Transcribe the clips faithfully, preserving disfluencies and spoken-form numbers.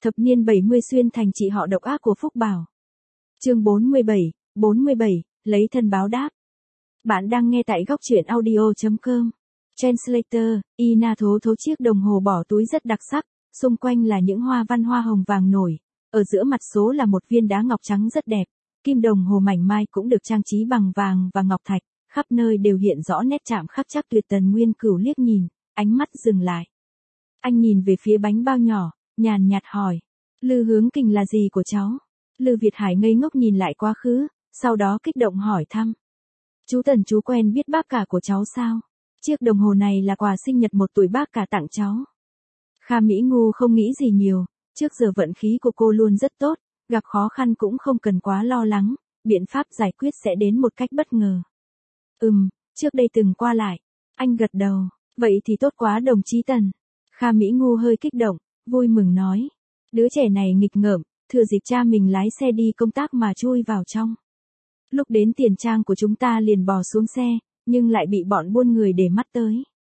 Thập niên bảy mươi xuyên thành chị họ độc ác của Phúc Bảo. Chương bốn mươi bảy, bốn mươi bảy, lấy thân báo đáp. Bạn đang nghe tại góc truyện audio chấm com. Translator, Ina thố thố chiếc đồng hồ bỏ túi rất đặc sắc, xung quanh là những hoa văn hoa hồng vàng nổi, ở giữa mặt số là một viên đá ngọc trắng rất đẹp, kim đồng hồ mảnh mai cũng được trang trí bằng vàng và ngọc thạch, khắp nơi đều hiện rõ nét chạm khắc chắc tuyệt. Tần Nguyên Cửu liếc nhìn, ánh mắt dừng lại. Anh nhìn về phía bánh bao nhỏ, nhàn nhạt hỏi, Lư Hướng Kình là gì của cháu? Lư Việt Hải ngây ngốc nhìn lại quá khứ, sau đó kích động hỏi thăm. Chú Tần chú quen biết bác cả của cháu sao? Chiếc đồng hồ này là quà sinh nhật một tuổi bác cả tặng cháu. Kha Mỹ Ngu không nghĩ gì nhiều, trước giờ vận khí của cô luôn rất tốt, gặp khó khăn cũng không cần quá lo lắng, biện pháp giải quyết sẽ đến một cách bất ngờ. Ừm, trước đây từng qua lại. Anh gật đầu, vậy thì tốt quá đồng chí Tần. Kha Mỹ Ngu hơi kích động, vui mừng nói. Đứa trẻ này nghịch ngợm, thừa dịp cha mình lái xe đi công tác mà chui vào trong. Lúc đến tiền trang của chúng ta liền bò xuống xe, nhưng lại bị bọn buôn người để mắt tới.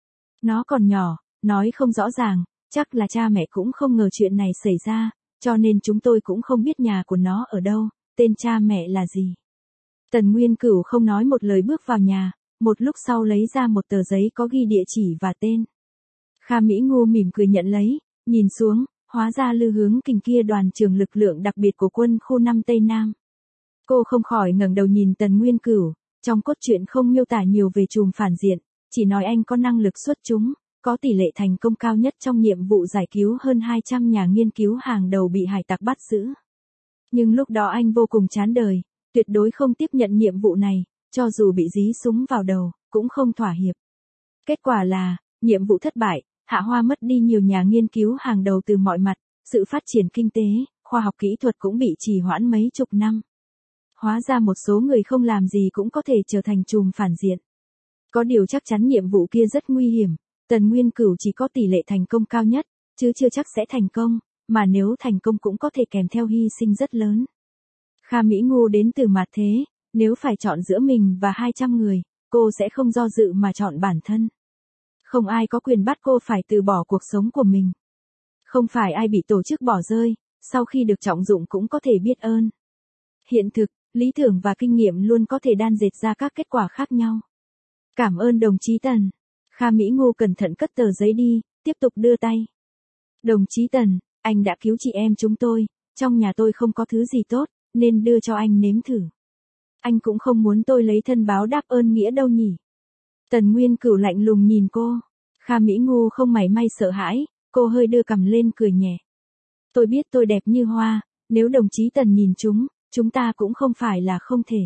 Nó còn nhỏ, nói không rõ ràng, chắc là cha mẹ cũng không ngờ chuyện này xảy ra, cho nên chúng tôi cũng không biết nhà của nó ở đâu, tên cha mẹ là gì. Tần Nguyên Cửu không nói một lời bước vào nhà, một lúc sau lấy ra một tờ giấy có ghi địa chỉ và tên. Kha Mỹ Ngu mỉm cười nhận lấy, nhìn xuống, hóa ra Lư Hướng Kình kia đoàn trưởng lực lượng đặc biệt của quân khu năm Tây Nam. Cô không khỏi ngẩng đầu nhìn Tần Nguyên Cửu, trong cốt truyện không miêu tả nhiều về trùm phản diện, chỉ nói anh có năng lực xuất chúng, có tỷ lệ thành công cao nhất trong nhiệm vụ giải cứu hơn hai trăm nhà nghiên cứu hàng đầu bị hải tặc bắt giữ. Nhưng lúc đó anh vô cùng chán đời, tuyệt đối không tiếp nhận nhiệm vụ này, cho dù bị dí súng vào đầu, cũng không thỏa hiệp. Kết quả là, nhiệm vụ thất bại, Hạ Hoa mất đi nhiều nhà nghiên cứu hàng đầu từ mọi mặt, sự phát triển kinh tế, khoa học kỹ thuật cũng bị trì hoãn mấy chục năm. Hóa ra một số người không làm gì cũng có thể trở thành trùm phản diện. Có điều chắc chắn nhiệm vụ kia rất nguy hiểm, Tần Nguyên Cửu chỉ có tỷ lệ thành công cao nhất, chứ chưa chắc sẽ thành công, mà nếu thành công cũng có thể kèm theo hy sinh rất lớn. Kha Mỹ Ngu đến từ mặt thế, nếu phải chọn giữa mình và hai trăm người, cô sẽ không do dự mà chọn bản thân. Không ai có quyền bắt cô phải từ bỏ cuộc sống của mình. Không phải ai bị tổ chức bỏ rơi, sau khi được trọng dụng cũng có thể biết ơn. Hiện thực, lý tưởng và kinh nghiệm luôn có thể đan dệt ra các kết quả khác nhau. Cảm ơn đồng chí Tần. Kha Mỹ Ngu cẩn thận cất tờ giấy đi, tiếp tục đưa tay. Đồng chí Tần, anh đã cứu chị em chúng tôi, trong nhà tôi không có thứ gì tốt, nên đưa cho anh nếm thử. Anh cũng không muốn tôi lấy thân báo đáp ơn nghĩa đâu nhỉ. Tần Nguyên Cửu lạnh lùng nhìn cô. Kha Mỹ Ngu không mảy may sợ hãi, cô hơi đưa cằm lên cười nhẹ. Tôi biết tôi đẹp như hoa, nếu đồng chí Tần nhìn chúng, chúng ta cũng không phải là không thể.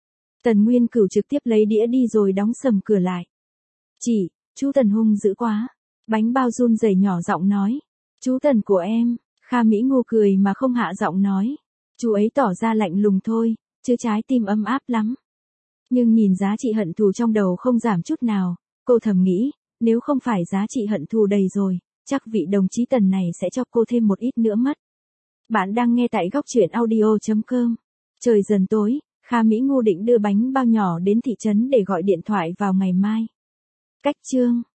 Tần Nguyên Cửu trực tiếp lấy đĩa đi rồi đóng sầm cửa lại. Chị, chú Tần hung dữ quá. Bánh bao run rẩy nhỏ giọng nói. Chú Tần của em, Kha Mỹ Ngu cười mà không hạ giọng nói. Chú ấy tỏ ra lạnh lùng thôi, chứ trái tim ấm áp lắm. Nhưng nhìn giá trị hận thù trong đầu không giảm chút nào, cô thầm nghĩ, nếu không phải giá trị hận thù đầy rồi, chắc vị đồng chí Tần này sẽ cho cô thêm một ít nữa mất. Bạn đang nghe tại góc truyện audio chấm com. Trời dần tối, Kha Mỹ Ngu định đưa bánh bao nhỏ đến thị trấn để gọi điện thoại vào ngày mai. Cách chương